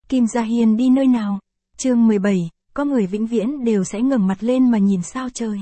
Kim Gia Hiên đi nơi nào? Chương 17, có người vĩnh viễn đều sẽ ngẩng mặt lên mà nhìn sao trời.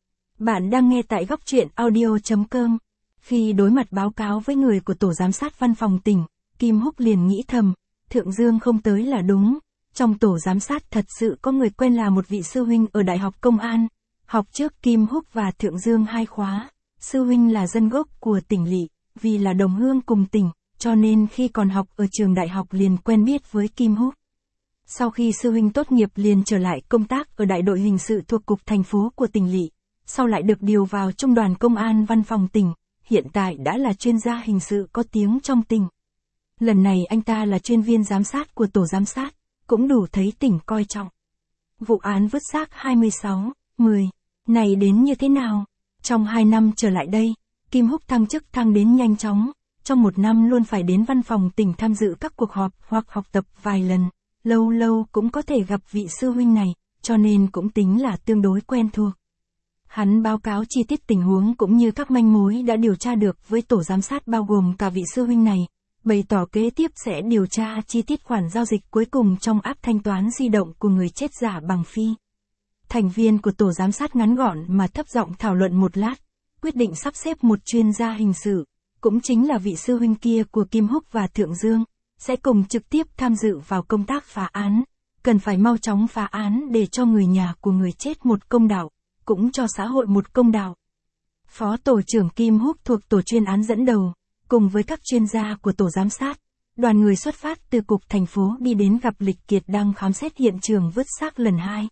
Bạn đang nghe tại góc truyện audio.com. Khi đối mặt báo cáo với người của tổ giám sát văn phòng tỉnh, Kim Húc liền nghĩ thầm, Thượng Dương không tới là đúng. Trong tổ giám sát thật sự có người quen là một vị sư huynh ở Đại học Công an. Học trước Kim Húc và Thượng Dương 2 khóa. Sư huynh là dân gốc của tỉnh lỵ, vì là đồng hương cùng tỉnh, cho nên khi còn học ở trường đại học liền quen biết với Kim Húc. Sau khi sư huynh tốt nghiệp liền trở lại công tác ở đại đội hình sự thuộc cục thành phố của tỉnh lỵ, sau lại được điều vào trung đoàn công an văn phòng tỉnh, hiện tại đã là chuyên gia hình sự có tiếng trong tỉnh. Lần này anh ta là chuyên viên giám sát của tổ giám sát, cũng đủ thấy tỉnh coi trọng. Vụ án vứt xác 26/10 này đến như thế nào? Trong 2 năm trở lại đây, Kim Húc thăng chức thăng đến nhanh chóng, trong 1 năm luôn phải đến văn phòng tỉnh tham dự các cuộc họp hoặc học tập vài lần, lâu lâu cũng có thể gặp vị sư huynh này, cho nên cũng tính là tương đối quen thuộc. Hắn báo cáo chi tiết tình huống cũng như các manh mối đã điều tra được với tổ giám sát bao gồm cả vị sư huynh này, bày tỏ kế tiếp sẽ điều tra chi tiết khoản giao dịch cuối cùng trong app thanh toán di động của người chết giả bằng Phi. Thành viên của tổ giám sát ngắn gọn mà thấp giọng thảo luận một lát, quyết định sắp xếp một chuyên gia hình sự, cũng chính là vị sư huynh kia của Kim Húc và Thượng Dương, sẽ cùng trực tiếp tham dự vào công tác phá án, cần phải mau chóng phá án để cho người nhà của người chết một công đạo, cũng cho xã hội một công đạo. Phó tổ trưởng Kim Húc thuộc tổ chuyên án dẫn đầu, cùng với các chuyên gia của tổ giám sát, đoàn người xuất phát từ cục thành phố đi đến gặp Lịch Kiệt đang khám xét hiện trường vứt xác lần 2.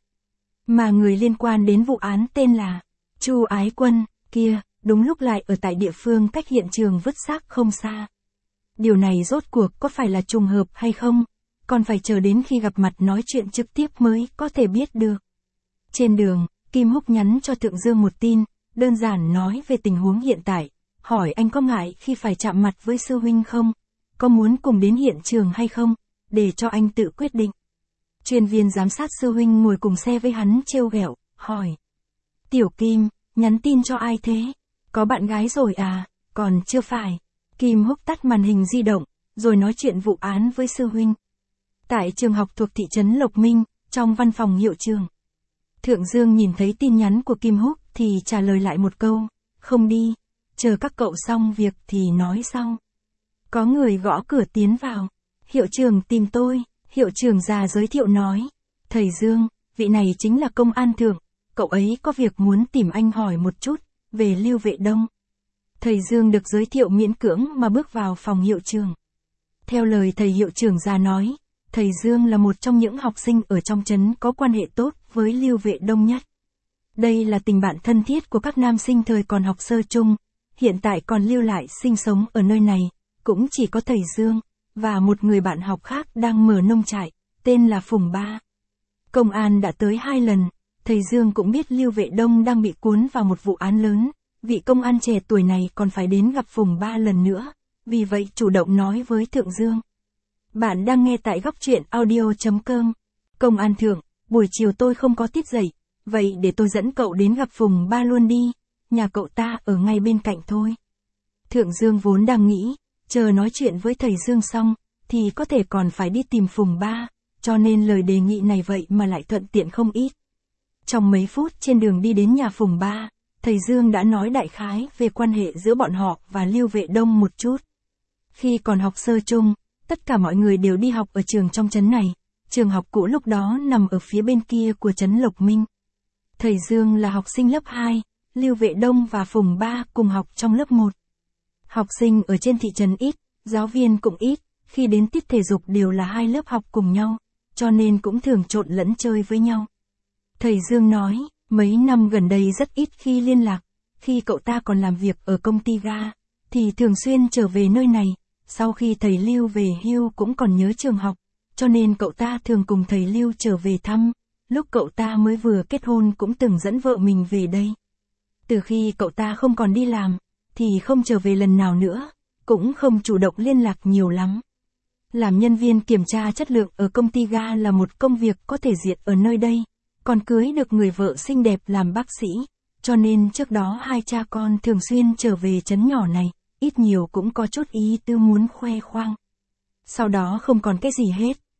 Mà người liên quan đến vụ án tên là Chu Ái Quân, kia, đúng lúc lại ở tại địa phương cách hiện trường vứt xác không xa. Điều này rốt cuộc có phải là trùng hợp hay không, còn phải chờ đến khi gặp mặt nói chuyện trực tiếp mới có thể biết được. Trên đường, Kim Húc nhắn cho Thượng Dương một tin, đơn giản nói về tình huống hiện tại, hỏi anh có ngại khi phải chạm mặt với sư huynh không, có muốn cùng đến hiện trường hay không, để cho anh tự quyết định. Chuyên viên giám sát sư huynh ngồi cùng xe với hắn trêu ghẹo, hỏi. Tiểu Kim, nhắn tin cho ai thế? Có bạn gái rồi à? Còn chưa phải. Kim Húc tắt màn hình di động, rồi nói chuyện vụ án với sư huynh. Tại trường học thuộc thị trấn Lộc Minh, trong văn phòng hiệu trưởng. Thượng Dương nhìn thấy tin nhắn của Kim Húc thì trả lời lại một câu, không đi, chờ các cậu xong việc thì nói sau. Có người gõ cửa tiến vào. Hiệu trưởng tìm tôi, hiệu trưởng già giới thiệu nói. Thầy Dương, vị này chính là công an thượng, cậu ấy có việc muốn tìm anh hỏi một chút, về Lưu Vệ Đông. Thầy Dương được giới thiệu miễn cưỡng mà bước vào phòng hiệu trưởng. Theo lời thầy hiệu trưởng già nói, thầy Dương là một trong những học sinh ở trong trấn có quan hệ tốt với Lưu Vệ Đông nhất. Đây là tình bạn thân thiết của các nam sinh thời còn học sơ chung, hiện tại còn lưu lại sinh sống ở nơi này, cũng chỉ có thầy Dương, và một người bạn học khác đang mở nông trại, tên là Phùng Ba. Công an đã tới 2 lần, thầy Dương cũng biết Lưu Vệ Đông đang bị cuốn vào một vụ án lớn, vị công an trẻ tuổi này còn phải đến gặp Phùng Ba lần nữa, vì vậy chủ động nói với Thượng Dương. Bạn đang nghe tại góc truyện audio.com. Công an thượng, buổi chiều tôi không có tiết dạy, vậy để tôi dẫn cậu đến gặp Phùng Ba luôn đi, nhà cậu ta ở ngay bên cạnh thôi. Thượng Dương vốn đang nghĩ, chờ nói chuyện với thầy Dương xong, thì có thể còn phải đi tìm Phùng Ba, cho nên lời đề nghị này vậy mà lại thuận tiện không ít. Trong mấy phút trên đường đi đến nhà Phùng Ba, thầy Dương đã nói đại khái về quan hệ giữa bọn họ và Lưu Vệ Đông một chút. Khi còn học sơ chung, tất cả mọi người đều đi học ở trường trong trấn này, trường học cũ lúc đó nằm ở phía bên kia của trấn Lộc Minh. Thầy Dương là học sinh lớp 2, Lưu Vệ Đông và Phùng Ba cùng học trong lớp 1. Học sinh ở trên thị trấn ít, giáo viên cũng ít, khi đến tiết thể dục đều là 2 lớp học cùng nhau, cho nên cũng thường trộn lẫn chơi với nhau. Thầy Dương nói, mấy năm gần đây rất ít khi liên lạc, khi cậu ta còn làm việc ở công ty ga, thì thường xuyên trở về nơi này, sau khi thầy Lưu về hưu cũng còn nhớ trường học, cho nên cậu ta thường cùng thầy Lưu trở về thăm, lúc cậu ta mới vừa kết hôn cũng từng dẫn vợ mình về đây. Từ khi cậu ta không còn đi làm, thì không trở về lần nào nữa, cũng không chủ động liên lạc nhiều lắm. Làm nhân viên kiểm tra chất lượng ở công ty ga là một công việc có thể diệt ở nơi đây, còn cưới được người vợ xinh đẹp làm bác sĩ, cho nên trước đó 2 cha con thường xuyên trở về trấn nhỏ này, ít nhiều cũng có chút ý tư muốn khoe khoang. Sau đó không còn cái gì hết,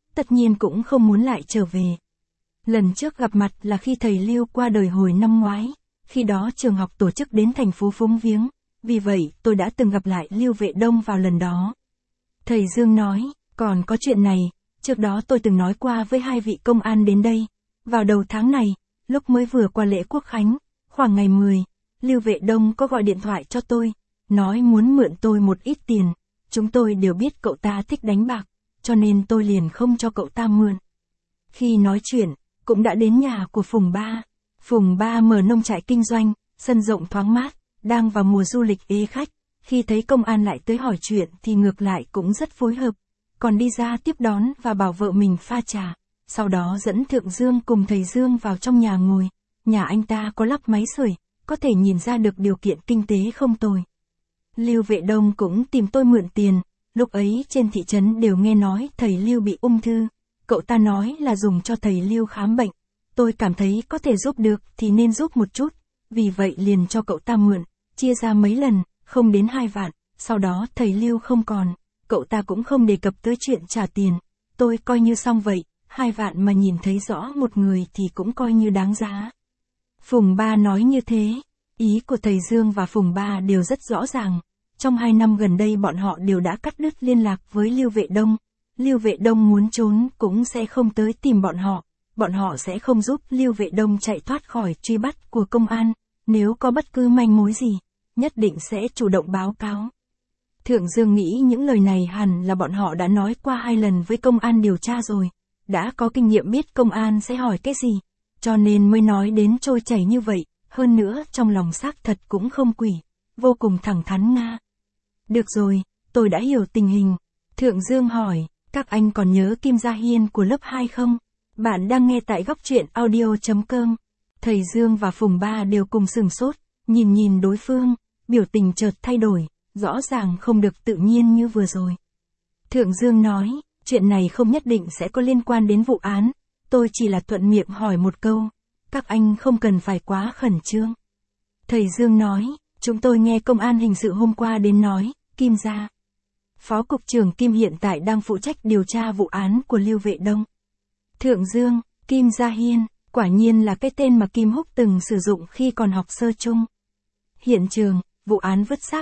tất nhiên cũng không muốn lại trở về. Lần trước gặp mặt là khi thầy Lưu qua đời hồi năm ngoái, khi đó trường học tổ chức đến thành phố phúng viếng, vì vậy tôi đã từng gặp lại Lưu Vệ Đông vào lần đó. Thầy Dương nói, còn có chuyện này, trước đó tôi từng nói qua với hai vị công an đến đây, vào đầu tháng này, lúc mới vừa qua lễ Quốc Khánh, khoảng ngày 10, Lưu Vệ Đông có gọi điện thoại cho tôi, nói muốn mượn tôi một ít tiền, chúng tôi đều biết cậu ta thích đánh bạc, cho nên tôi liền không cho cậu ta mượn. Khi nói chuyện, cũng đã đến nhà của Phùng Ba. Phùng Ba mở nông trại kinh doanh, sân rộng thoáng mát, đang vào mùa du lịch ế khách, khi thấy công an lại tới hỏi chuyện thì ngược lại cũng rất phối hợp, còn đi ra tiếp đón và bảo vợ mình pha trà, sau đó dẫn Thượng Dương cùng thầy Dương vào trong nhà ngồi, nhà anh ta có lắp máy sưởi, có thể nhìn ra được điều kiện kinh tế không tồi. Lưu Vệ Đông cũng tìm tôi mượn tiền, lúc ấy trên thị trấn đều nghe nói thầy Lưu bị ung thư, cậu ta nói là dùng cho thầy Lưu khám bệnh, tôi cảm thấy có thể giúp được thì nên giúp một chút, vì vậy liền cho cậu ta mượn, chia ra mấy lần, không đến 2 vạn, sau đó thầy Lưu không còn, cậu ta cũng không đề cập tới chuyện trả tiền, tôi coi như xong vậy, 2 vạn mà nhìn thấy rõ một người thì cũng coi như đáng giá. Phùng Ba nói như thế, ý của thầy Dương và Phùng Ba đều rất rõ ràng, trong 2 năm gần đây bọn họ đều đã cắt đứt liên lạc với Lưu Vệ Đông, Lưu Vệ Đông muốn trốn cũng sẽ không tới tìm bọn họ sẽ không giúp Lưu Vệ Đông chạy thoát khỏi truy bắt của công an, nếu có bất cứ manh mối gì, nhất định sẽ chủ động báo cáo. Thượng Dương nghĩ những lời này hẳn là bọn họ đã nói qua 2 lần với công an điều tra rồi, đã có kinh nghiệm biết công an sẽ hỏi cái gì, cho nên mới nói đến trôi chảy như vậy, hơn nữa trong lòng xác thật cũng không quỷ, vô cùng thẳng thắn nga. Được rồi, tôi đã hiểu tình hình. Thượng Dương hỏi, các anh còn nhớ Kim Gia Hiên của lớp 2 không? Bạn đang nghe tại góc truyện audio.com. Thầy Dương và Phùng Ba đều cùng sửng sốt, nhìn đối phương, biểu tình chợt thay đổi, rõ ràng không được tự nhiên như vừa rồi. Thượng Dương nói, chuyện này không nhất định sẽ có liên quan đến vụ án, tôi chỉ là thuận miệng hỏi một câu, các anh không cần phải quá khẩn trương. Thầy Dương nói, chúng tôi nghe công an hình sự hôm qua đến nói, Kim Gia. Phó Cục trưởng Kim hiện tại đang phụ trách điều tra vụ án của Lưu Vệ Đông. Thượng Dương, Kim Gia Hiên, quả nhiên là cái tên mà Kim Húc từng sử dụng khi còn học sơ trung. Hiện trường, vụ án vứt xác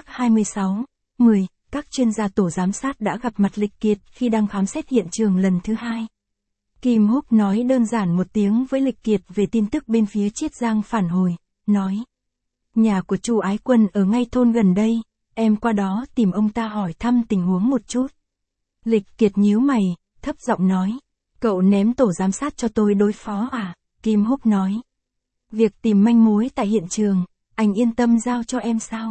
26/10, các chuyên gia tổ giám sát đã gặp mặt Lịch Kiệt khi đang khám xét hiện trường lần thứ 2. Kim Húc nói đơn giản một tiếng với Lịch Kiệt về tin tức bên phía Chiết Giang phản hồi, nói. Nhà của Chu Ái Quân ở ngay thôn gần đây, em qua đó tìm ông ta hỏi thăm tình huống một chút. Lịch Kiệt nhíu mày, thấp giọng nói. Cậu ném tổ giám sát cho tôi đối phó à? Kim Húc nói. Việc tìm manh mối tại hiện trường, anh yên tâm giao cho em sao?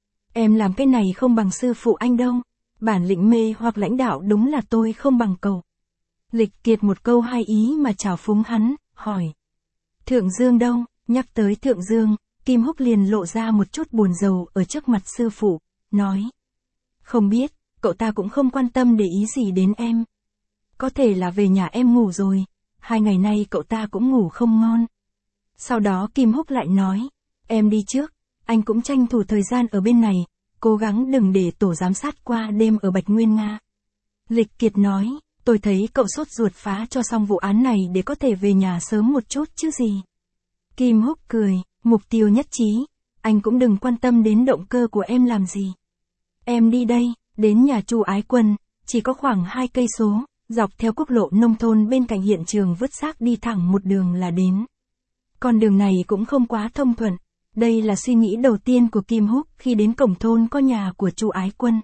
Em làm cái này không bằng sư phụ anh đâu. Bản lĩnh mê hoặc lãnh đạo đúng là tôi không bằng cậu. Lịch Kiệt một câu hai ý mà trào phúng hắn, hỏi. Thượng Dương đâu? Nhắc tới Thượng Dương, Kim Húc liền lộ ra một chút buồn rầu ở trước mặt sư phụ, nói. Không biết, cậu ta cũng không quan tâm để ý gì đến em. Có thể là về nhà em ngủ rồi, 2 ngày nay cậu ta cũng ngủ không ngon. Sau đó Kim Húc lại nói, em đi trước, anh cũng tranh thủ thời gian ở bên này, cố gắng đừng để tổ giám sát qua đêm ở Bạch Nguyên Nga. Lịch Kiệt nói, tôi thấy cậu sốt ruột phá cho xong vụ án này để có thể về nhà sớm một chút chứ gì. Kim Húc cười, mục tiêu nhất trí, anh cũng đừng quan tâm đến động cơ của em làm gì. Em đi đây, đến nhà Chu Ái Quân, chỉ có khoảng 2 cây số. Dọc theo quốc lộ nông thôn bên cạnh hiện trường vứt xác đi thẳng một đường là đến. Con đường này cũng không quá thông thuận, đây là suy nghĩ đầu tiên của Kim Húc khi đến cổng thôn có nhà của Chu Ái Quân.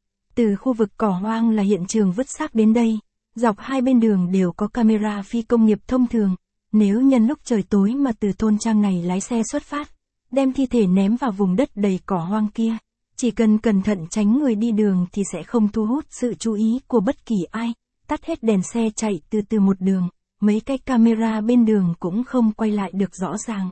Từ khu vực cỏ hoang là hiện trường vứt xác đến đây, dọc hai bên đường đều có camera phi công nghiệp thông thường, nếu nhân lúc trời tối mà từ thôn trang này lái xe xuất phát, đem thi thể ném vào vùng đất đầy cỏ hoang kia, chỉ cần cẩn thận tránh người đi đường thì sẽ không thu hút sự chú ý của bất kỳ ai. Tắt hết đèn xe chạy từ một đường, mấy cái camera bên đường cũng không quay lại được rõ ràng.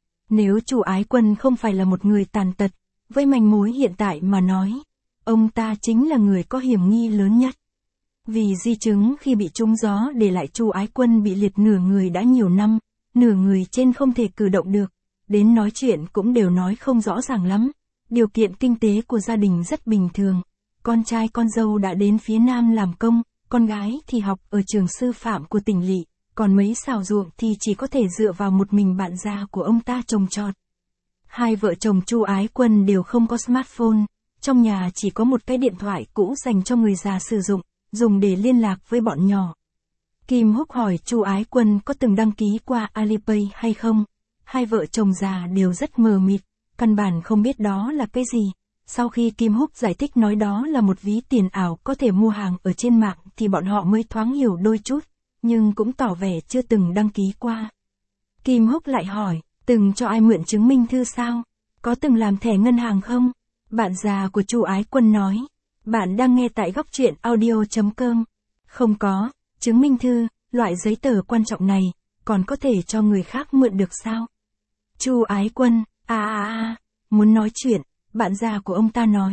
Nếu Chu Ái Quân không phải là một người tàn tật, với manh mối hiện tại mà nói, ông ta chính là người có hiểm nghi lớn nhất. Vì di chứng khi bị trúng gió để lại Chu Ái Quân bị liệt nửa người đã nhiều năm, nửa người trên không thể cử động được, đến nói chuyện cũng đều nói không rõ ràng lắm. Điều kiện kinh tế của gia đình rất bình thường, con trai con dâu đã đến phía Nam làm công. con gái thì học ở trường sư phạm của tỉnh lỵ, còn mấy xào ruộng thì chỉ có thể dựa vào một mình bạn già của ông ta trồng trọt. Hai vợ chồng Chu Ái Quân đều không có smartphone, trong nhà chỉ có một cái điện thoại cũ dành cho người già sử dụng, dùng để liên lạc với bọn nhỏ. Kim Húc hỏi Chu Ái Quân có từng đăng ký qua Alipay hay không? Hai vợ chồng già đều rất mờ mịt, căn bản không biết đó là cái gì. Sau khi Kim Húc giải thích nói đó là một ví tiền ảo có thể mua hàng ở trên mạng thì bọn họ mới thoáng hiểu đôi chút, nhưng cũng tỏ vẻ chưa từng đăng ký qua. Kim Húc lại hỏi, từng cho ai mượn chứng minh thư sao? Có từng làm thẻ ngân hàng không? Bạn già của Chu Ái Quân nói, bạn đang nghe tại góc truyện audio.com. Không có, chứng minh thư, loại giấy tờ quan trọng này, còn có thể cho người khác mượn được sao? Chu Ái Quân, muốn nói chuyện, bạn già của ông ta nói.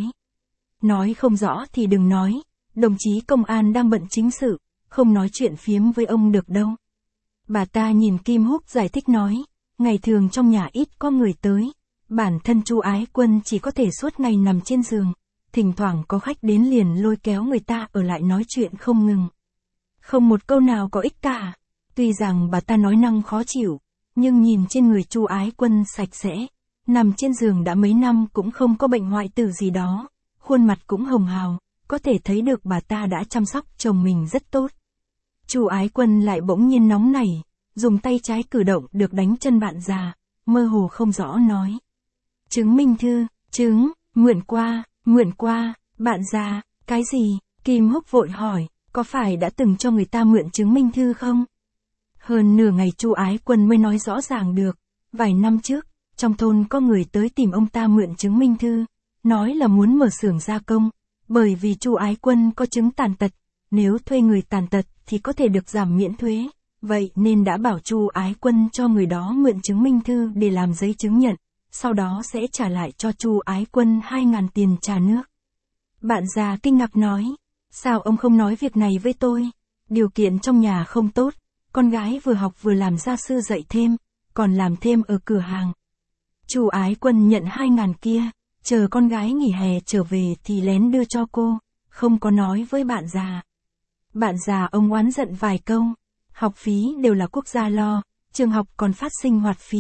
Nói không rõ thì đừng nói, đồng chí công an đang bận chính sự, không nói chuyện phiếm với ông được đâu. Bà ta nhìn Kim Húc giải thích nói, ngày thường trong nhà ít có người tới, bản thân Chu Ái Quân chỉ có thể suốt ngày nằm trên giường, thỉnh thoảng có khách đến liền lôi kéo người ta ở lại nói chuyện không ngừng. Không một câu nào có ích cả. Tuy rằng bà ta nói năng khó chịu, nhưng nhìn trên người Chu Ái Quân sạch sẽ, nằm trên giường đã mấy năm cũng không có bệnh hoại tử gì đó, khuôn mặt cũng hồng hào, có thể thấy được bà ta đã chăm sóc chồng mình rất tốt. Chu Ái Quân lại bỗng nhiên nóng nảy, dùng tay trái cử động được đánh chân bạn già, mơ hồ không rõ nói. Chứng minh thư, mượn qua, bạn già, cái gì? Kim Húc vội hỏi, có phải đã từng cho người ta mượn chứng minh thư không? Hơn nửa ngày Chu Ái Quân mới nói rõ ràng được, vài năm trước, trong thôn có người tới tìm ông ta mượn chứng minh thư, nói là muốn mở xưởng gia công, bởi vì Chu Ái Quân có chứng tàn tật, nếu thuê người tàn tật thì có thể được giảm miễn thuế, vậy nên đã bảo Chu Ái Quân cho người đó mượn chứng minh thư để làm giấy chứng nhận, sau đó sẽ trả lại cho Chu Ái Quân 2.000 tiền trà nước. Bạn già kinh ngạc nói, sao ông không nói việc này với tôi? Điều kiện trong nhà không tốt, con gái vừa học vừa làm gia sư dạy thêm, còn làm thêm ở cửa hàng. Chu Ái Quân nhận 2.000 kia, chờ con gái nghỉ hè trở về thì lén đưa cho cô, không có nói với bạn già. Bạn già ông oán giận vài câu, học phí đều là quốc gia lo, trường học còn phát sinh hoạt phí.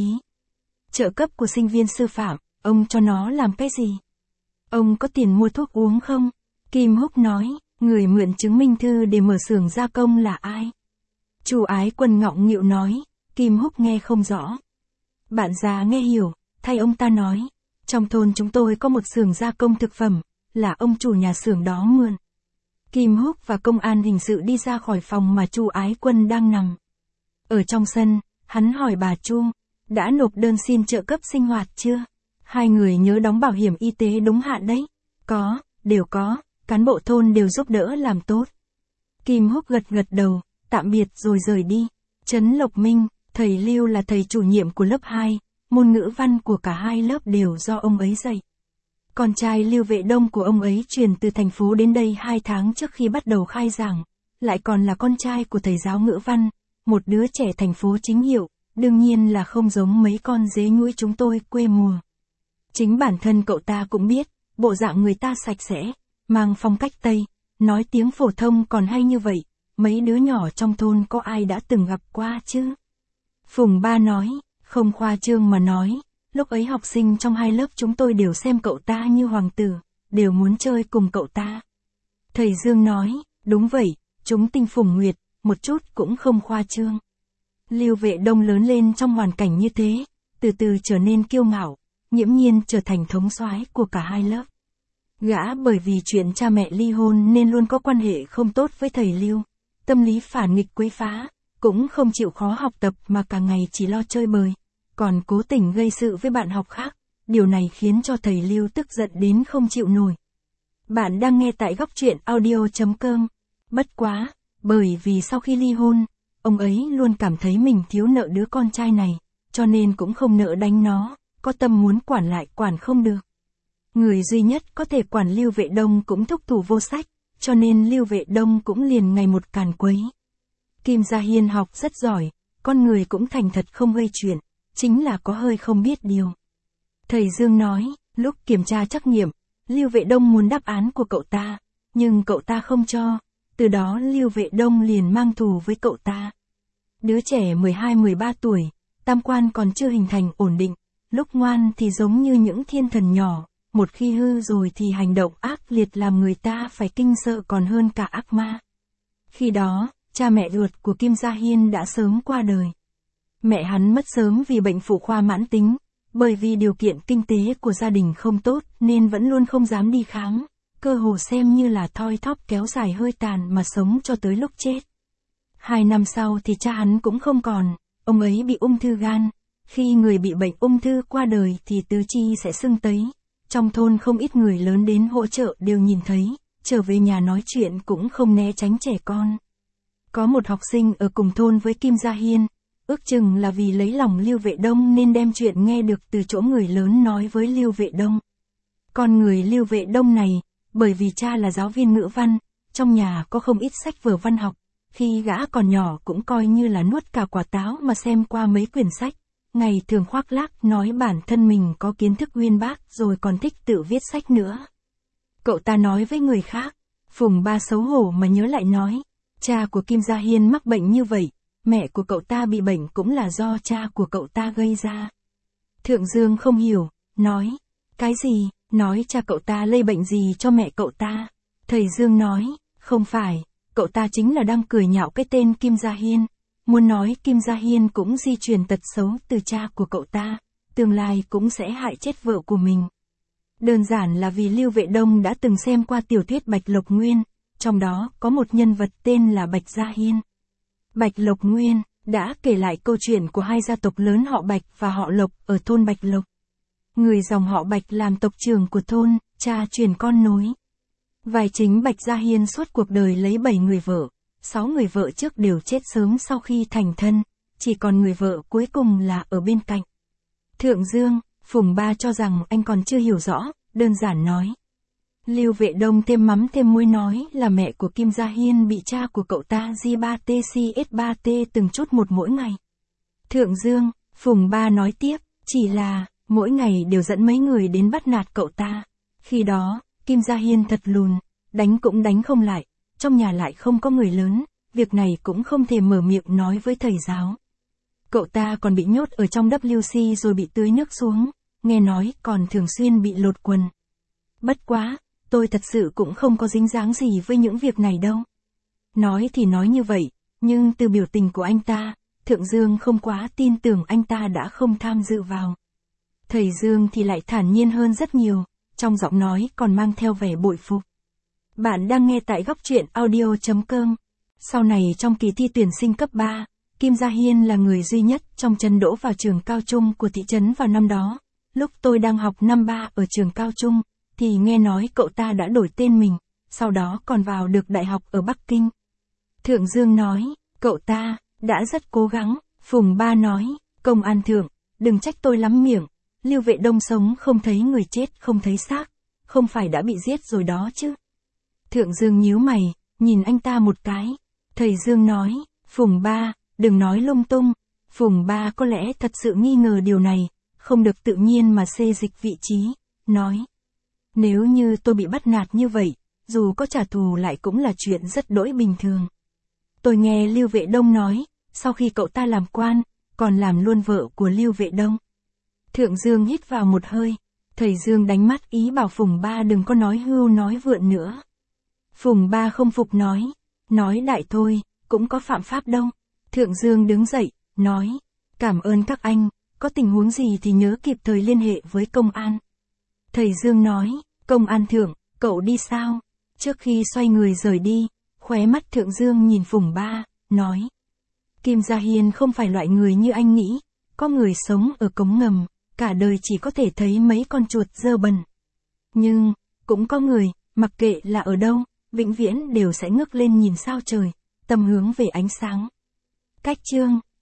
Trợ cấp của sinh viên sư phạm, ông cho nó làm cái gì? Ông có tiền mua thuốc uống không? Kim Húc nói, người mượn chứng minh thư để mở xưởng gia công là ai? Chu Ái Quân ngọng nghịu nói, Kim Húc nghe không rõ. Bạn già nghe hiểu, thay ông ta nói, trong thôn chúng tôi có một xưởng gia công thực phẩm, là ông chủ nhà xưởng đó mượn. Kim Húc và công an hình sự đi ra khỏi phòng mà Chu Ái Quân đang nằm. Ở trong sân, hắn hỏi bà Chu, đã nộp đơn xin trợ cấp sinh hoạt chưa? Hai người nhớ đóng bảo hiểm y tế đúng hạn đấy. Có, đều có, cán bộ thôn đều giúp đỡ làm tốt. Kim Húc gật đầu, tạm biệt rồi rời đi. Trấn Lộc Minh, thầy Lưu là thầy chủ nhiệm của lớp 2, môn ngữ văn của cả hai lớp đều do ông ấy dạy. Con trai Lưu Vệ Đông của ông ấy chuyển từ thành phố đến đây 2 tháng trước khi bắt đầu khai giảng, lại còn là con trai của thầy giáo ngữ văn, một đứa trẻ thành phố chính hiệu, đương nhiên là không giống mấy con dế nhũi chúng tôi quê mùa. Chính bản thân cậu ta cũng biết, bộ dạng người ta sạch sẽ, mang phong cách Tây, nói tiếng phổ thông còn hay như vậy, mấy đứa nhỏ trong thôn có ai đã từng gặp qua chứ? Phùng Ba nói, không khoa trương mà nói, lúc ấy học sinh trong hai lớp chúng tôi đều xem cậu ta như hoàng tử, đều muốn chơi cùng cậu ta. Thầy Dương nói, đúng vậy, chúng tinh Phùng Nguyệt, một chút cũng không khoa trương. Lưu Vệ Đông lớn lên trong hoàn cảnh như thế, từ từ trở nên kiêu ngạo, nghiễm nhiên trở thành thống soái của cả hai lớp. Gã bởi vì chuyện cha mẹ ly hôn nên luôn có quan hệ không tốt với thầy Lưu, tâm lý phản nghịch quấy phá, cũng không chịu khó học tập mà cả ngày chỉ lo chơi bời, còn cố tình gây sự với bạn học khác, điều này khiến cho thầy Lưu tức giận đến không chịu nổi. Bạn đang nghe tại góc truyện audio.com. Bất quá, bởi vì sau khi ly hôn, ông ấy luôn cảm thấy mình thiếu nợ đứa con trai này, cho nên cũng không nỡ đánh nó, có tâm muốn quản lại quản không được. Người duy nhất có thể quản Lưu Vệ Đông cũng thúc thủ vô sách, cho nên Lưu Vệ Đông cũng liền ngày một càn quấy. Kim Gia Hiên học rất giỏi, con người cũng thành thật không gây chuyện, chính là có hơi không biết điều. Thầy Dương nói, lúc kiểm tra trắc nghiệm, Lưu Vệ Đông muốn đáp án của cậu ta, nhưng cậu ta không cho, Từ đó Lưu Vệ Đông liền mang thù với cậu ta. Đứa trẻ 12-13 tuổi, tam quan còn chưa hình thành ổn định, lúc ngoan thì giống như những thiên thần nhỏ, một khi hư rồi thì hành động ác liệt làm người ta phải kinh sợ còn hơn cả ác ma. Khi đó, cha mẹ ruột của Kim Gia Hiên đã sớm qua đời. Mẹ hắn mất sớm vì bệnh phụ khoa mãn tính, bởi vì điều kiện kinh tế của gia đình không tốt nên vẫn luôn không dám đi khám, cơ hồ xem như là thoi thóp kéo dài hơi tàn mà sống cho tới lúc chết. 2 năm sau thì cha hắn cũng không còn, ông ấy bị ung thư gan. Khi người bị bệnh ung thư qua đời thì tứ chi sẽ sưng tấy. Trong thôn không ít người lớn đến hỗ trợ đều nhìn thấy, trở về nhà nói chuyện cũng không né tránh trẻ con. Có một học sinh ở cùng thôn với Kim Gia Hiên, ước chừng là vì lấy lòng Lưu Vệ Đông nên đem chuyện nghe được từ chỗ người lớn nói với Lưu Vệ Đông. Con người Lưu Vệ Đông này, bởi vì cha là giáo viên ngữ văn, trong nhà có không ít sách vở văn học, khi gã còn nhỏ cũng coi như là nuốt cả quả táo mà xem qua mấy quyển sách, ngày thường khoác lác nói bản thân mình có kiến thức uyên bác rồi còn thích tự viết sách nữa. Cậu ta nói với người khác, Phùng Ba xấu hổ mà nhớ lại nói, cha của Kim Gia Hiên mắc bệnh như vậy, mẹ của cậu ta bị bệnh cũng là do cha của cậu ta gây ra. Thượng Dương không hiểu, nói, cái gì, nói cha cậu ta lây bệnh gì cho mẹ cậu ta. Thầy Dương nói, không phải, cậu ta chính là đang cười nhạo cái tên Kim Gia Hiên, muốn nói Kim Gia Hiên cũng di truyền tật xấu từ cha của cậu ta, tương lai cũng sẽ hại chết vợ của mình. Đơn giản là vì Lưu Vệ Đông đã từng xem qua tiểu thuyết Bạch Lộc Nguyên, trong đó có một nhân vật tên là Bạch Gia Hiên. Bạch Lộc Nguyên đã kể lại câu chuyện của hai gia tộc lớn họ Bạch và họ Lộc ở thôn Bạch Lộc. Người dòng họ Bạch làm tộc trưởng của thôn, cha truyền con nối. Vai chính Bạch Gia Hiên suốt cuộc đời lấy 7 người vợ, 6 người vợ trước đều chết sớm sau khi thành thân, chỉ còn người vợ cuối cùng là ở bên cạnh. Thượng Dương, Phùng Ba cho rằng anh còn chưa hiểu rõ, đơn giản nói. Lưu Vệ Đông thêm mắm thêm muối nói là mẹ của Kim Gia Hiên bị cha của cậu ta G3TCS3T từng chút một mỗi ngày. Thượng Dương, Phùng Ba nói tiếp, chỉ là, mỗi ngày đều dẫn mấy người đến bắt nạt cậu ta. Khi đó, Kim Gia Hiên thật lùn, đánh cũng đánh không lại, trong nhà lại không có người lớn, việc này cũng không thể mở miệng nói với thầy giáo. Cậu ta còn bị nhốt ở trong WC rồi bị tưới nước xuống, nghe nói còn thường xuyên bị lột quần. Bất quá, tôi thật sự cũng không có dính dáng gì với những việc này đâu. Nói thì nói như vậy, nhưng từ biểu tình của anh ta, Thượng Dương không quá tin tưởng anh ta đã không tham dự vào. Thầy Dương thì lại thản nhiên hơn rất nhiều, trong giọng nói còn mang theo vẻ bội phục. Bạn đang nghe tại góc truyện audio.com. Sau này trong kỳ thi tuyển sinh cấp 3, Kim Gia Hiên là người duy nhất trong trấn đỗ vào trường cao trung của thị trấn vào năm đó. Lúc tôi đang học năm 3 ở trường cao trung, thì nghe nói cậu ta đã đổi tên mình, sau đó còn vào được đại học ở Bắc Kinh. Thượng Dương nói, cậu ta đã rất cố gắng. Phùng Ba nói, công an thượng, đừng trách tôi lắm miệng, Lưu Vệ Đông sống không thấy người chết không thấy xác, không phải đã bị giết rồi đó chứ. Thượng Dương nhíu mày, nhìn anh ta một cái. Thầy Dương nói, Phùng Ba, đừng nói lung tung. Phùng Ba có lẽ thật sự nghi ngờ điều này, không được tự nhiên mà xê dịch vị trí, nói. Nếu như tôi bị bắt nạt như vậy, dù có trả thù lại cũng là chuyện rất đỗi bình thường. Tôi nghe Lưu Vệ Đông nói, sau khi cậu ta làm quan, còn làm luôn vợ của Lưu Vệ Đông. Thượng Dương hít vào một hơi, thầy Dương đánh mắt ý bảo Phùng Ba đừng có nói hưu nói vượn nữa. Phùng Ba không phục nói đại thôi, cũng có phạm pháp đâu. Thượng Dương đứng dậy, nói, cảm ơn các anh, có tình huống gì thì nhớ kịp thời liên hệ với công an. Thầy Dương nói, công an thượng, cậu đi sao? Trước khi xoay người rời đi, khóe mắt Thượng Dương nhìn Phùng Ba, nói. Kim Gia Hiên không phải loại người như anh nghĩ, có người sống ở cống ngầm, cả đời chỉ có thể thấy mấy con chuột dơ bẩn. Nhưng, cũng có người, mặc kệ là ở đâu, vĩnh viễn đều sẽ ngước lên nhìn sao trời, tâm hướng về ánh sáng. Cách chương